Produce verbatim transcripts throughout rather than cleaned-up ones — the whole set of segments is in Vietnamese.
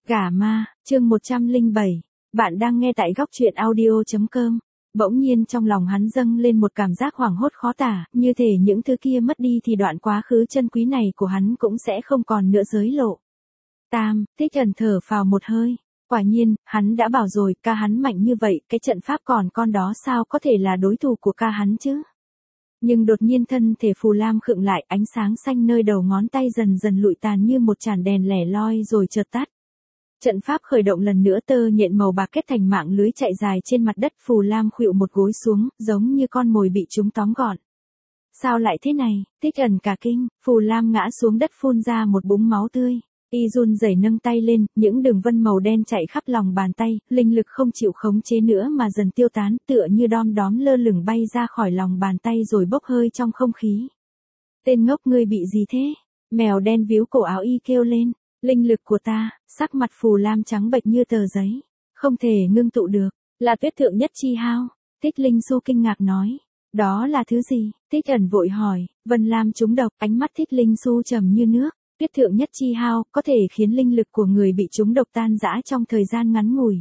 Gả ma, chương một trăm lẻ bảy. Bạn đang nghe tại góc truyện audio chấm com. Bỗng nhiên trong lòng hắn dâng lên một cảm giác hoảng hốt khó tả, như thể những thứ kia mất đi thì đoạn quá khứ chân quý này của hắn cũng sẽ không còn nữa giới lộ. Tam, Thích Ẩn thở phào một hơi. Quả nhiên, hắn đã bảo rồi, ca hắn mạnh như vậy, cái trận pháp còn con đó sao có thể là đối thủ của ca hắn chứ? Nhưng đột nhiên thân thể Phù Lam khựng lại, ánh sáng xanh nơi đầu ngón tay dần dần lụi tàn như một chản đèn lẻ loi rồi chợt tắt. Trận pháp khởi động lần nữa, tơ nhện màu bạc kết thành mạng lưới chạy dài trên mặt đất. Phù Lam khuỵu một gối xuống, giống như con mồi bị chúng tóm gọn. Sao lại thế này? Thích Ẩn cả kinh, Phù Lam ngã xuống đất phun ra một búng máu tươi. Y run rẩy nâng tay lên, những đường vân màu đen chạy khắp lòng bàn tay, linh lực không chịu khống chế nữa mà dần tiêu tán, tựa như đom đóm lơ lửng bay ra khỏi lòng bàn tay rồi bốc hơi trong không khí. Tên ngốc, ngươi bị gì thế? Mèo đen víu cổ áo Y kêu lên. Linh lực của ta. Sắc mặt Phù Lam trắng bệch như tờ giấy, không thể ngưng tụ được. Là tuyết thượng nhất chi hao. Thích Linh Xu kinh ngạc nói. Đó là thứ gì? Thích Ẩn vội hỏi. Vân Lam trúng độc. Ánh mắt Thích Linh Xu trầm như nước. Tuyết thượng nhất chi hao có thể khiến linh lực của người bị trúng độc tan rã trong thời gian ngắn ngủi.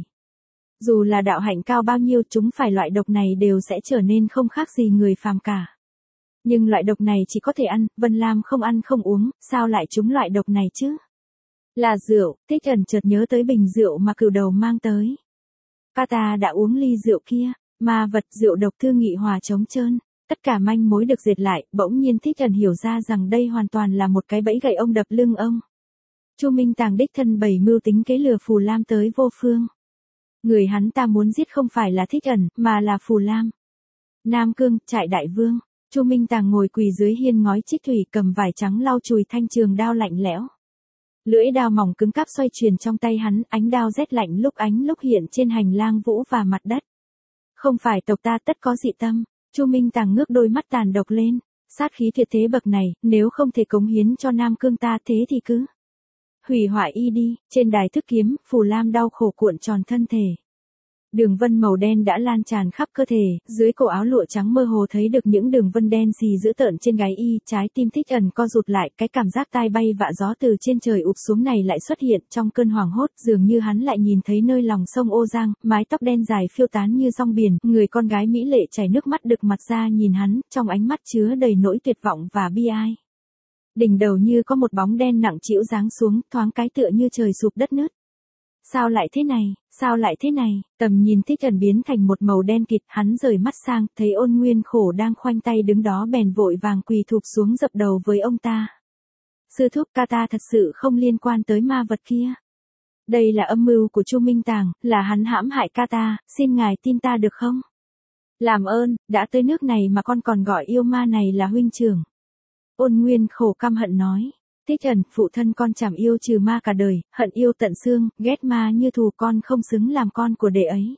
Dù là đạo hạnh cao bao nhiêu, chúng phải loại độc này đều sẽ trở nên không khác gì người phàm cả. Nhưng loại độc này chỉ có thể ăn, Vân Lam không ăn không uống, sao lại trúng loại độc này chứ? Là rượu. Thích Ẩn chợt nhớ tới bình rượu mà cửu đầu mang tới. Kata đã uống ly rượu kia, ma vật rượu độc Thư Nghị Hòa trống trơn. Tất cả manh mối được dệt lại, bỗng nhiên Thích Ẩn hiểu ra rằng đây hoàn toàn là một cái bẫy gậy ông đập lưng ông. Chu Minh Tàng đích thân bày mưu tính kế lừa Phù Lam tới vô phương. Người hắn ta muốn giết không phải là Thích Ẩn, mà là Phù Lam. Nam Cương, trại đại vương. Chu Minh Tàng ngồi quỳ dưới hiên ngói trích thủy, cầm vải trắng lau chùi thanh trường đao lạnh lẽo. Lưỡi đao mỏng cứng cáp xoay chuyển trong tay hắn, ánh đao rét lạnh lúc ánh lúc hiện trên hành lang vũ và mặt đất. Không phải tộc ta tất có dị tâm. Chu Minh Tàng ngước đôi mắt tàn độc lên. Sát khí tuyệt thế bậc này, nếu không thể cống hiến cho Nam Cương ta thế thì cứ hủy hoại y đi. Trên đài thức kiếm, Phù Lam đau khổ cuộn tròn thân thể. Đường vân màu đen đã lan tràn khắp cơ thể, dưới cổ áo lụa trắng mơ hồ thấy được những đường vân đen xì dữ tợn trên gáy y. Trái tim Thích Ẩn co rụt lại, cái cảm giác tai bay vạ gió từ trên trời ụp xuống này lại xuất hiện. Trong cơn hoảng hốt, dường như hắn lại nhìn thấy nơi lòng sông Ô Giang, mái tóc đen dài phiêu tán như rong biển, người con gái mỹ lệ chảy nước mắt đực mặt ra nhìn hắn, trong ánh mắt chứa đầy nỗi tuyệt vọng và bi ai. Đỉnh đầu như có một bóng đen nặng trĩu giáng xuống, thoáng cái tựa như trời sụp đất nứt. Sao lại thế này, sao lại thế này? Tầm nhìn Thích Ẩn biến thành một màu đen kịt, hắn rời mắt sang, thấy Ôn Nguyên Khổ đang khoanh tay đứng đó bèn vội vàng quỳ thụp xuống dập đầu với ông ta. Sư thúc, Kata thật sự không liên quan tới ma vật kia. Đây là âm mưu của Chu Minh Tàng, là hắn hãm hại Kata, xin ngài tin ta được không? Làm ơn, đã tới nước này mà con còn gọi yêu ma này là huynh trưởng. Ôn Nguyên Khổ căm hận nói. Thích Ẩn, phụ thân con chảm yêu trừ ma cả đời, hận yêu tận xương, ghét ma như thù, con không xứng làm con của đệ ấy.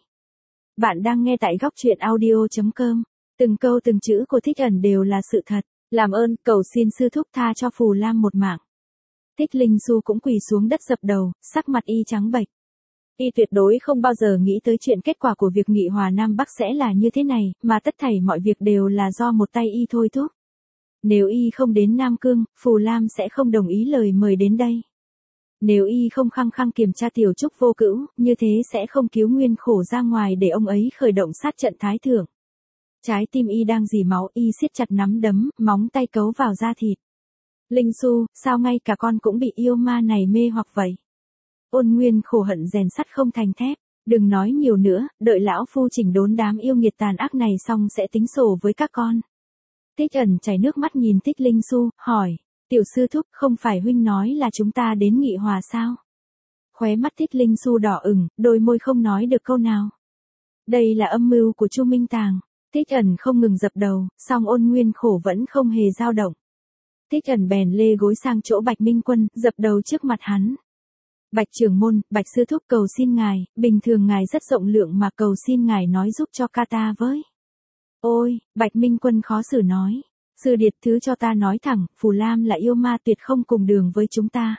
Bạn đang nghe tại góc truyện audio chấm com. Từng câu từng chữ của Thích Ẩn đều là sự thật. Làm ơn, cầu xin sư thúc tha cho Phù Lam một mạng. Thích Linh Xu cũng quỳ xuống đất dập đầu, sắc mặt y trắng bệch. Y tuyệt đối không bao giờ nghĩ tới chuyện kết quả của việc nghị hòa Nam Bắc sẽ là như thế này, mà tất thảy mọi việc đều là do một tay y thôi thúc. Nếu y không đến Nam Cương, Phù Lam sẽ không đồng ý lời mời đến đây. Nếu y không khăng khăng kiểm tra Tiểu Trúc Vô Cữu, như thế sẽ không cứu Nguyên Khổ ra ngoài để ông ấy khởi động sát trận thái thượng. Trái tim y đang rỉ máu, y siết chặt nắm đấm, móng tay cấu vào da thịt. Linh Xu, sao ngay cả con cũng bị yêu ma này mê hoặc vậy? Ôn Nguyên Khổ hận rèn sắt không thành thép. Đừng nói nhiều nữa, đợi lão phu chỉnh đốn đám yêu nghiệt tàn ác này xong sẽ tính sổ với các con. Thích Ẩn chảy nước mắt nhìn Thích Linh Xu, hỏi. Tiểu sư thúc, không phải huynh nói là chúng ta đến nghị hòa sao? Khóe mắt Thích Linh Xu đỏ ửng, đôi môi không nói được câu nào. Đây là âm mưu của Chu Minh Tàng. Thích Ẩn không ngừng dập đầu, song Ôn Nguyên Khổ vẫn không hề dao động. Thích Ẩn bèn lê gối sang chỗ Bạch Minh Quân, dập đầu trước mặt hắn. Bạch trưởng môn, Bạch sư thúc cầu xin ngài, bình thường ngài rất rộng lượng mà cầu xin ngài nói giúp cho Kata với. Ôi, Bạch Minh Quân khó xử nói. Sư điệt, thứ cho ta nói thẳng, Phù Lam là yêu ma tuyệt không cùng đường với chúng ta.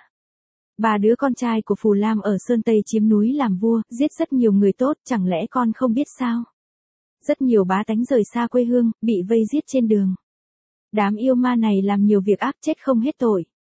Ba đứa con trai của Phù Lam ở Sơn Tây chiếm núi làm vua, giết rất nhiều người tốt, chẳng lẽ con không biết sao? Rất nhiều bá tánh rời xa quê hương, bị vây giết trên đường. Đám yêu ma này làm nhiều việc ác chết không hết tội.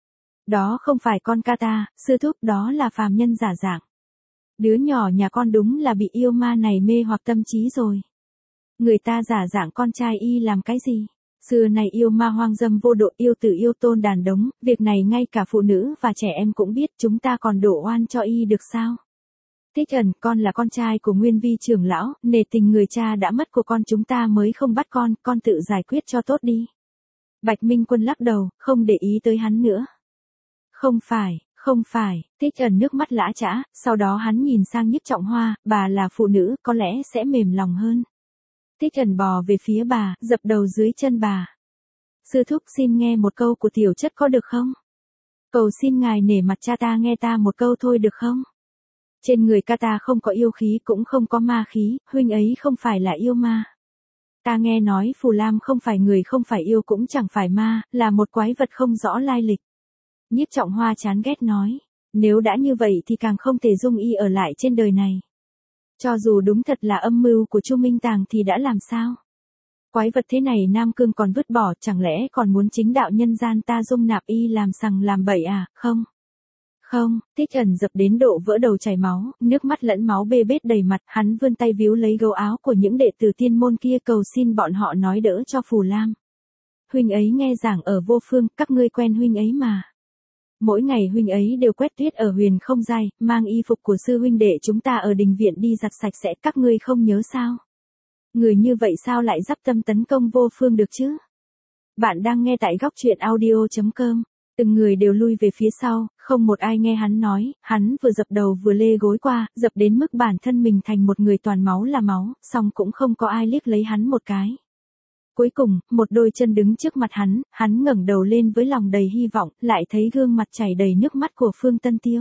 Đó không phải con ca ta, sư thúc, đó là phàm nhân giả dạng. Đứa nhỏ nhà con đúng là bị yêu ma này mê hoặc tâm trí rồi. Người ta giả dạng con trai y làm cái gì? Xưa này yêu ma hoang dâm vô độ, yêu tử yêu tôn đàn đống, việc này ngay cả phụ nữ và trẻ em cũng biết, chúng ta còn đổ oan cho y được sao? Thích Ẩn, con là con trai của Nguyên Vi trưởng lão, nể tình người cha đã mất của con chúng ta mới không bắt con, con tự giải quyết cho tốt đi. Bạch Minh Quân lắc đầu, không để ý tới hắn nữa. Không phải, không phải, Thích Ẩn nước mắt lã chã, sau đó hắn nhìn sang Nhiếp Trọng Hoa, bà là phụ nữ, có lẽ sẽ mềm lòng hơn. Thích Ẩn bò về phía bà, dập đầu dưới chân bà. Sư thúc, xin nghe một câu của tiểu chất có được không? Cầu xin ngài nể mặt cha ta nghe ta một câu thôi được không? Trên người ca ta không có yêu khí cũng không có ma khí, huynh ấy không phải là yêu ma. Ta nghe nói Phù Lam không phải người không phải yêu cũng chẳng phải ma, là một quái vật không rõ lai lịch. Nhiếp Trọng Hoa chán ghét nói, nếu đã như vậy thì càng không thể dung y ở lại trên đời này. Cho dù đúng thật là âm mưu của Chu Minh Tàng thì đã làm sao? Quái vật thế này Nam Cương còn vứt bỏ, chẳng lẽ còn muốn chính đạo nhân gian ta dung nạp y làm sằng làm bậy à, không? Không, Thích Ẩn dập đến độ vỡ đầu chảy máu, nước mắt lẫn máu bê bết đầy mặt, hắn vươn tay víu lấy gấu áo của những đệ tử tiên môn kia cầu xin bọn họ nói đỡ cho Phù Lam. Huynh ấy nghe giảng ở Vô Phương, các ngươi quen huynh ấy mà. Mỗi ngày huynh ấy đều quét tuyết ở Huyền Không Giai, mang y phục của sư huynh đệ chúng ta ở đình viện đi giặt sạch sẽ, các ngươi không nhớ sao? Người như vậy sao lại dắp tâm tấn công Vô Phương được chứ? Bạn đang nghe tại góc truyện audio chấm com. Từng người đều lui về phía sau, không một ai nghe hắn nói, hắn vừa dập đầu vừa lê gối qua, dập đến mức bản thân mình thành một người toàn máu là máu, song cũng không có ai liếc lấy hắn một cái. Cuối cùng, một đôi chân đứng trước mặt hắn, hắn ngẩng đầu lên với lòng đầy hy vọng, lại thấy gương mặt chảy đầy nước mắt của Phương Tân Tiêu.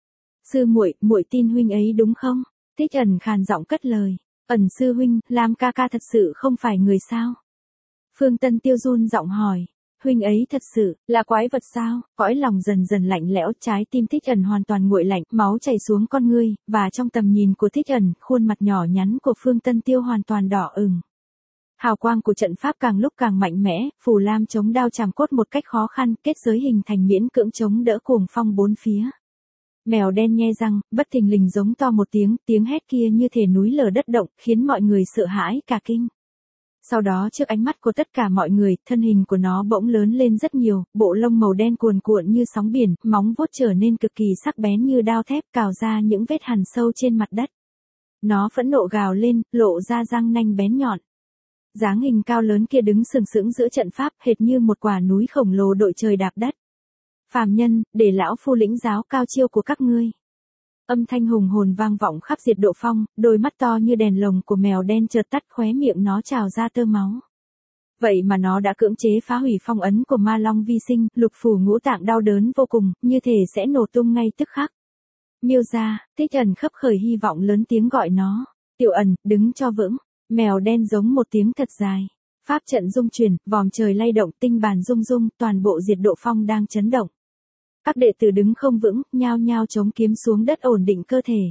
Sư muội, muội tin huynh ấy đúng không? Thích Ẩn khàn giọng cất lời. Ẩn sư huynh, Lam ca ca thật sự không phải người sao? Phương Tân Tiêu run giọng hỏi. Huynh ấy thật sự là quái vật sao? Cõi lòng dần dần lạnh lẽo, trái tim Thích Ẩn hoàn toàn nguội lạnh, máu chảy xuống con ngươi, và trong tầm nhìn của Thích Ẩn, khuôn mặt nhỏ nhắn của Phương Tân Tiêu hoàn toàn đỏ ửng. Hào quang của trận pháp càng lúc càng mạnh mẽ, Phù Lam chống đao chàm cốt một cách khó khăn, kết giới hình thành miễn cưỡng chống đỡ cuồng phong bốn phía. Mèo đen nhe răng, bất thình lình giống to một tiếng, tiếng hét kia như thể núi lở đất động, khiến mọi người sợ hãi cả kinh. Sau đó trước ánh mắt của tất cả mọi người, thân hình của nó bỗng lớn lên rất nhiều, bộ lông màu đen cuồn cuộn như sóng biển, móng vuốt trở nên cực kỳ sắc bén như đao thép, cào ra những vết hằn sâu trên mặt đất. Nó phẫn nộ gào lên, lộ ra răng nanh bén nhọn. Dáng hình cao lớn kia đứng sừng sững giữa trận pháp, hệt như một quả núi khổng lồ đội trời đạp đất. Phàm nhân, để lão phu lĩnh giáo cao chiêu của các ngươi. Âm thanh hùng hồn vang vọng khắp Diệt Độ Phong, đôi mắt to như đèn lồng của mèo đen chợt tắt, khóe miệng nó trào ra tơ máu. Vậy mà nó đã cưỡng chế phá hủy phong ấn của Ma Long vi sinh, lục phủ ngũ tạng đau đớn vô cùng, như thể sẽ nổ tung ngay tức khắc. Miêu gia, Thích Ẩn khấp khởi hy vọng lớn tiếng gọi nó. Tiểu Ẩn, đứng cho vững. Mèo đen giống một tiếng thật dài. Pháp trận rung chuyển, vòm trời lay động, tinh bàn rung rung, toàn bộ Diệt Độ Phong đang chấn động. Các đệ tử đứng không vững, nhao nhao chống kiếm xuống đất ổn định cơ thể.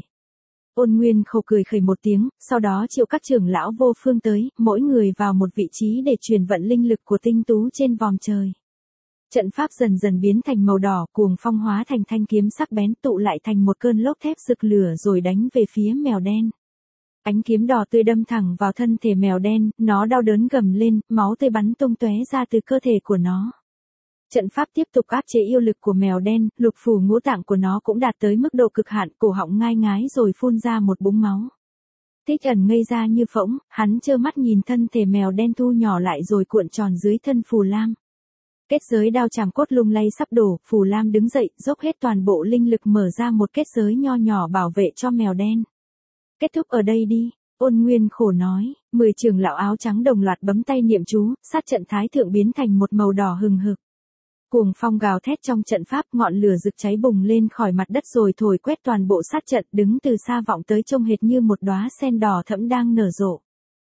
Ôn Nguyên khổ cười khẩy một tiếng, sau đó triệu các trưởng lão Vô Phương tới, mỗi người vào một vị trí để truyền vận linh lực của tinh tú trên vòm trời. Trận pháp dần dần biến thành màu đỏ, cuồng phong hóa thành thanh kiếm sắc bén tụ lại thành một cơn lốc thép rực lửa rồi đánh về phía mèo đen. Ánh kiếm đỏ tươi đâm thẳng vào thân thể mèo đen, nó đau đớn gầm lên, máu tươi bắn tung tóe ra từ cơ thể của nó. Trận pháp tiếp tục áp chế yêu lực của mèo đen, lục phủ ngũ tạng của nó cũng đạt tới mức độ cực hạn, cổ họng ngai ngái rồi phun ra một búng máu. Thích Ẩn ngây ra như phỗng, hắn trơ mắt nhìn thân thể mèo đen thu nhỏ lại rồi cuộn tròn dưới thân Phù Lam. Kết giới đao chàm cốt lung lay sắp đổ, Phù Lam đứng dậy, dốc hết toàn bộ linh lực mở ra một kết giới nho nhỏ bảo vệ cho mèo đen. Kết thúc ở đây đi, Ôn Nguyên khổ nói, mười trưởng lão áo trắng đồng loạt bấm tay niệm chú, sát trận thái thượng biến thành một màu đỏ hừng hực. Cuồng phong gào thét trong trận pháp, ngọn lửa rực cháy bùng lên khỏi mặt đất rồi thổi quét toàn bộ sát trận, đứng từ xa vọng tới trông hệt như một đóa sen đỏ thẫm đang nở rộ.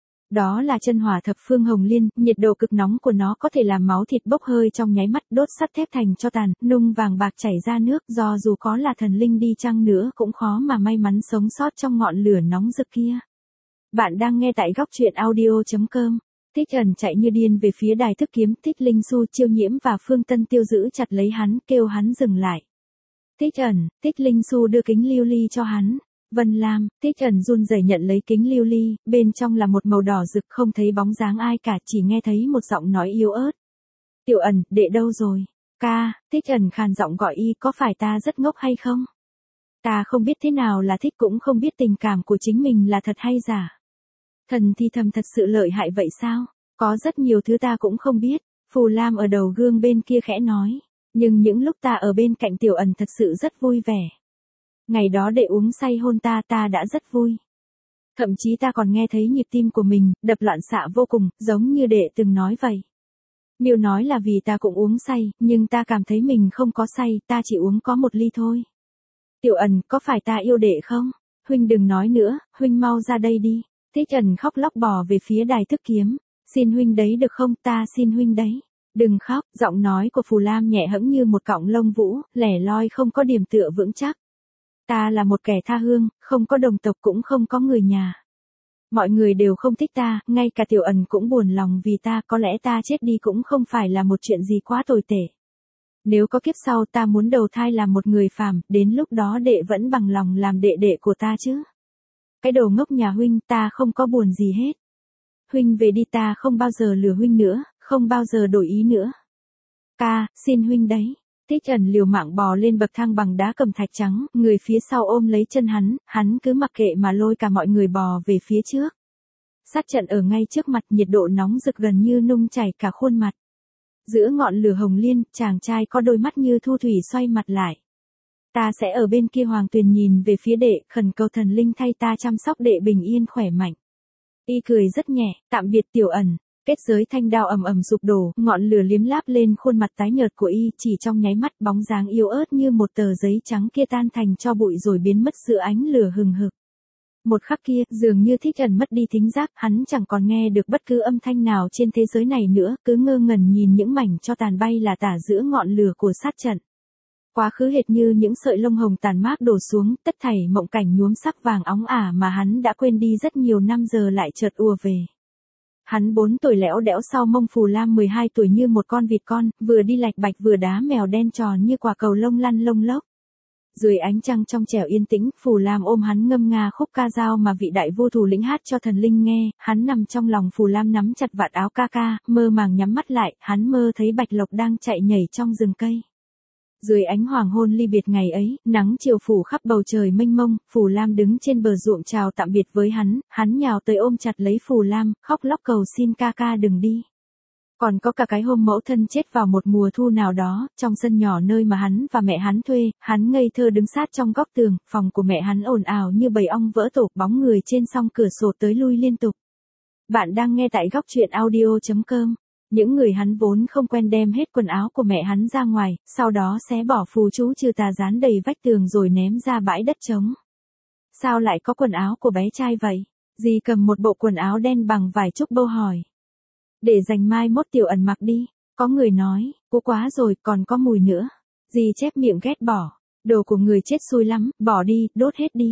Đó là chân hỏa thập phương hồng liên, nhiệt độ cực nóng của nó có thể làm máu thịt bốc hơi trong nháy mắt, đốt sắt thép thành tro tàn, nung vàng bạc chảy ra nước, do dù có là thần linh đi chăng nữa cũng khó mà may mắn sống sót trong ngọn lửa nóng rực kia. Bạn đang nghe tại góc truyện audio chấm com. Thích Ẩn chạy như điên về phía đài thức kiếm, Thích Linh Xu, Chiêu Nhiễm và Phương Tân Tiêu giữ chặt lấy hắn, kêu hắn dừng lại. Thích Ẩn, Thích Linh Xu đưa kính lưu ly cho hắn. Vân Lam, Thích Ẩn run rẩy nhận lấy kính lưu ly, bên trong là một màu đỏ rực, không thấy bóng dáng ai cả, chỉ nghe thấy một giọng nói yếu ớt. Tiểu Ẩn, đệ đâu rồi? Ca, Thích Ẩn khàn giọng gọi y, có phải ta rất ngốc hay không? Ta không biết thế nào là thích, cũng không biết tình cảm của chính mình là thật hay giả. Thần thi thầm thật sự lợi hại vậy sao? Có rất nhiều thứ ta cũng không biết. Phù Lam ở đầu gương bên kia khẽ nói. Nhưng những lúc ta ở bên cạnh Tiểu Ẩn thật sự rất vui vẻ. Ngày đó đệ uống say hôn ta, ta đã rất vui. Thậm chí ta còn nghe thấy nhịp tim của mình đập loạn xạ vô cùng, giống như đệ từng nói vậy. Miêu nói là vì ta cũng uống say, nhưng ta cảm thấy mình không có say, ta chỉ uống có một ly thôi. Tiểu Ẩn, có phải ta yêu đệ không? Huynh đừng nói nữa, huynh mau ra đây đi. Thích Ẩn khóc lóc bò về phía đài thức kiếm. Xin huynh đấy được không, ta xin huynh đấy. Đừng khóc, giọng nói của Phù Lam nhẹ hẫng như một cọng lông vũ, lẻ loi không có điểm tựa vững chắc. Ta là một kẻ tha hương, không có đồng tộc cũng không có người nhà. Mọi người đều không thích ta, ngay cả Tiểu Ẩn cũng buồn lòng vì ta, có lẽ ta chết đi cũng không phải là một chuyện gì quá tồi tệ. Nếu có kiếp sau ta muốn đầu thai làm một người phàm, đến lúc đó đệ vẫn bằng lòng làm đệ đệ của ta chứ. Cái đồ ngốc nhà huynh, ta không có buồn gì hết. Huynh về đi, ta không bao giờ lừa huynh nữa, không bao giờ đổi ý nữa. Ca, xin huynh đấy. Thích Ẩn liều mạng bò lên bậc thang bằng đá cẩm thạch trắng, người phía sau ôm lấy chân hắn, hắn cứ mặc kệ mà lôi cả mọi người bò về phía trước. Sát trận ở ngay trước mặt, nhiệt độ nóng rực gần như nung chảy cả khuôn mặt. Giữa ngọn lửa hồng liên, chàng trai có đôi mắt như thu thủy xoay mặt lại. Ta sẽ ở bên kia. Hoàng Tuyền nhìn về phía đệ, khẩn cầu thần linh thay ta chăm sóc đệ bình yên khỏe mạnh. Y cười rất nhẹ, tạm biệt Tiểu Ẩn. Kết giới thanh đao ầm ầm sụp đổ, ngọn lửa liếm láp lên khuôn mặt tái nhợt của y, chỉ trong nháy mắt bóng dáng yếu ớt như một tờ giấy trắng kia tan thành tro bụi rồi biến mất giữa ánh lửa hừng hực. Một khắc kia, dường như Thích Ẩn mất đi thính giác, hắn chẳng còn nghe được bất cứ âm thanh nào trên thế giới này nữa, cứ ngơ ngẩn nhìn những mảnh tro tàn bay là tả giữa ngọn lửa của sát trận. Quá khứ hệt như những sợi lông hồng tàn mát đổ xuống, tất thảy mộng cảnh nhuốm sắc vàng óng ả mà hắn đã quên đi rất nhiều năm giờ lại chợt ùa về. Hắn bốn tuổi lẽo đẽo sau mông Phù Lam mười hai tuổi như một con vịt con, vừa đi lạch bạch vừa đá mèo đen tròn như quả cầu lông lăn lông lốc. Dưới ánh trăng trong trẻo yên tĩnh, Phù Lam ôm hắn ngâm nga khúc ca dao mà vị đại vô thủ lĩnh hát cho thần linh nghe, hắn nằm trong lòng Phù Lam nắm chặt vạt áo ca ca, mơ màng nhắm mắt lại, hắn mơ thấy bạch lộc đang chạy nhảy trong rừng cây. Dưới ánh hoàng hôn ly biệt ngày ấy, nắng chiều phủ khắp bầu trời mênh mông, Phù Lam đứng trên bờ ruộng chào tạm biệt với hắn, hắn nhào tới ôm chặt lấy Phù Lam, khóc lóc cầu xin ca ca đừng đi. Còn có cả cái hôm mẫu thân chết vào một mùa thu nào đó, trong sân nhỏ nơi mà hắn và mẹ hắn thuê, hắn ngây thơ đứng sát trong góc tường, phòng của mẹ hắn ồn ào như bầy ong vỡ tổ, bóng người trên song cửa sổ tới lui liên tục. Bạn đang nghe tại góc truyện audio chấm com. Những người hắn vốn không quen đem hết quần áo của mẹ hắn ra ngoài, sau đó xé bỏ phù chú trừ tà dán đầy vách tường rồi ném ra bãi đất trống. Sao lại có quần áo của bé trai vậy? Dì cầm một bộ quần áo đen bằng vải trúc bâu hỏi. Để dành mai mốt Tiểu Ẩn mặc đi. Có người nói, cũ quá rồi, còn có mùi nữa. Dì chép miệng ghét bỏ. Đồ của người chết xui lắm, bỏ đi, đốt hết đi.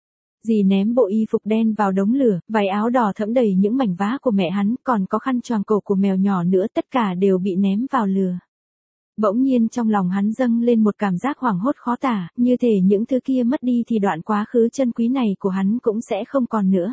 Dì ném bộ y phục đen vào đống lửa, váy áo đỏ thẫm đầy những mảnh vá của mẹ hắn, còn có khăn choàng cổ của mèo nhỏ nữa, tất cả đều bị ném vào lửa. Bỗng nhiên trong lòng hắn dâng lên một cảm giác hoảng hốt khó tả, như thể những thứ kia mất đi thì đoạn quá khứ chân quý này của hắn cũng sẽ không còn nữa.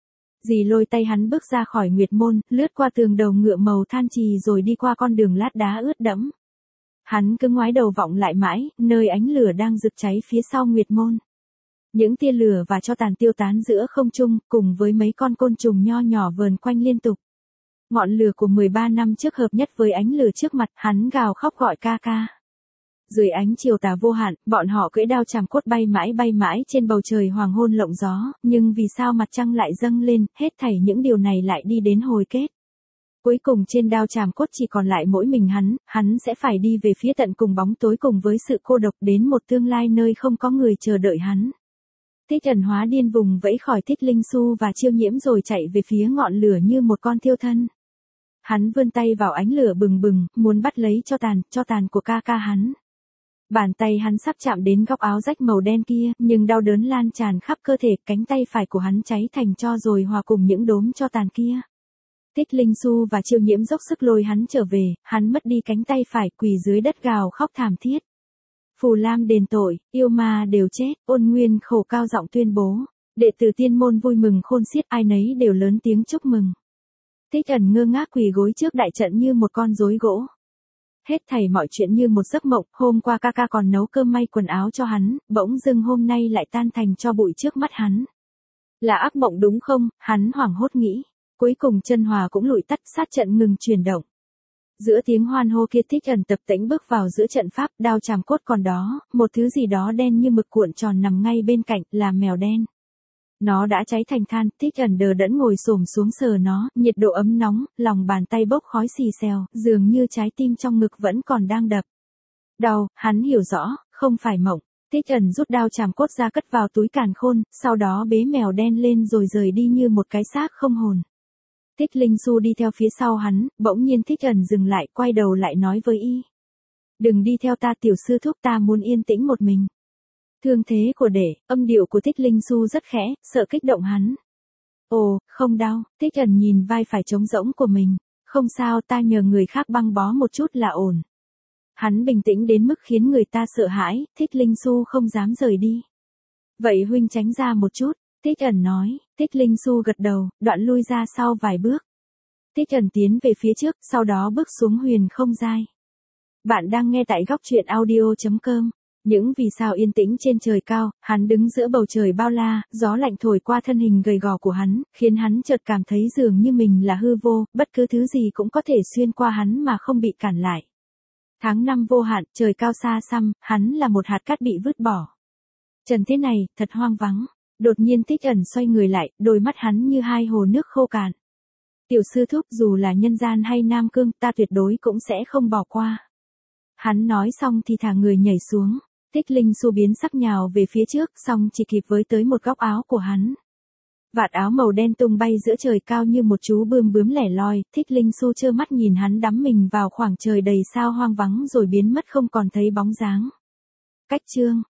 Dì lôi tay hắn bước ra khỏi Nguyệt Môn, lướt qua tường đầu ngựa màu than trì rồi đi qua con đường lát đá ướt đẫm. Hắn cứ ngoái đầu vọng lại mãi, nơi ánh lửa đang rực cháy phía sau Nguyệt Môn. Những tia lửa và tro tàn tiêu tán giữa không trung, cùng với mấy con côn trùng nho nhỏ vờn quanh liên tục. Ngọn lửa của mười ba năm trước hợp nhất với ánh lửa trước mặt, hắn gào khóc gọi ca ca. Dưới ánh chiều tà vô hạn, bọn họ cưỡi đao chàm cốt bay mãi bay mãi trên bầu trời hoàng hôn lộng gió, nhưng vì sao mặt trăng lại dâng lên, hết thảy những điều này lại đi đến hồi kết. Cuối cùng trên đao chàm cốt chỉ còn lại mỗi mình hắn, hắn sẽ phải đi về phía tận cùng bóng tối cùng với sự cô độc đến một tương lai nơi không có người chờ đợi hắn. Thích Ẩn hóa điên vùng vẫy khỏi Thích Linh Xu và Chiêu Nhiễm rồi chạy về phía ngọn lửa như một con thiêu thân. Hắn vươn tay vào ánh lửa bừng bừng, muốn bắt lấy tro tàn, tro tàn của ca ca hắn. Bàn tay hắn sắp chạm đến góc áo rách màu đen kia, nhưng đau đớn lan tràn khắp cơ thể, cánh tay phải của hắn cháy thành tro rồi hòa cùng những đốm tro tàn kia. Thích Linh Xu và Chiêu Nhiễm dốc sức lôi hắn trở về, hắn mất đi cánh tay phải, quỳ dưới đất gào khóc thảm thiết. Phù Lam đền tội, yêu ma đều chết, Ôn Nguyên Khổ cao giọng tuyên bố. Đệ tử tiên môn vui mừng khôn xiết, ai nấy đều lớn tiếng chúc mừng. Thích Ẩn ngơ ngác quỳ gối trước đại trận như một con rối gỗ. Hết thảy mọi chuyện như một giấc mộng, hôm qua ca ca còn nấu cơm may quần áo cho hắn, bỗng dưng hôm nay lại tan thành tro bụi trước mắt hắn. Là ác mộng đúng không, hắn hoảng hốt nghĩ. Cuối cùng chân hòa cũng lụi tắt, sát trận ngừng chuyển động. Giữa tiếng hoan hô kia Thích Ẩn tập tễnh bước vào giữa trận pháp, đao chàm cốt còn đó, một thứ gì đó đen như mực cuộn tròn nằm ngay bên cạnh, là mèo đen. Nó đã cháy thành than, Thích Ẩn đờ đẫn ngồi xổm xuống sờ nó, nhiệt độ ấm nóng, lòng bàn tay bốc khói xì xèo, dường như trái tim trong ngực vẫn còn đang đập. Đau, hắn hiểu rõ, không phải mộng. Thích Ẩn rút đao chàm cốt ra cất vào túi càn khôn, sau đó bế mèo đen lên rồi rời đi như một cái xác không hồn. Thích Linh Xu đi theo phía sau hắn, bỗng nhiên Thích Ẩn dừng lại, quay đầu lại nói với y. Đừng đi theo ta tiểu sư thúc, ta muốn yên tĩnh một mình. Thương thế của đệ, âm điệu của Thích Linh Xu rất khẽ, sợ kích động hắn. Ồ, không đau, Thích Ẩn nhìn vai phải trống rỗng của mình. Không sao, ta nhờ người khác băng bó một chút là ổn. Hắn bình tĩnh đến mức khiến người ta sợ hãi, Thích Linh Xu không dám rời đi. Vậy huynh tránh ra một chút, Thích Ẩn nói. Thích Linh Xu gật đầu, đoạn lui ra sau vài bước. Thích Ẩn tiến về phía trước, sau đó bước xuống huyền không giai. Bạn đang nghe tại góc truyện audio chấm com. Những vì sao yên tĩnh trên trời cao, hắn đứng giữa bầu trời bao la, gió lạnh thổi qua thân hình gầy gò của hắn, khiến hắn chợt cảm thấy dường như mình là hư vô, bất cứ thứ gì cũng có thể xuyên qua hắn mà không bị cản lại. Tháng năm vô hạn, trời cao xa xăm, hắn là một hạt cát bị vứt bỏ. Trần thế này, thật hoang vắng. Đột nhiên Thích Ẩn xoay người lại, đôi mắt hắn như hai hồ nước khô cạn. Tiểu sư thúc, dù là nhân gian hay Nam Cương, ta tuyệt đối cũng sẽ không bỏ qua. Hắn nói xong thì thả người nhảy xuống. Thích Linh Xu biến sắc nhào về phía trước, xong chỉ kịp với tới một góc áo của hắn. Vạt áo màu đen tung bay giữa trời cao như một chú bươm bướm lẻ loi, Thích Linh Xu trơ mắt nhìn hắn đắm mình vào khoảng trời đầy sao hoang vắng rồi biến mất không còn thấy bóng dáng. Cách chương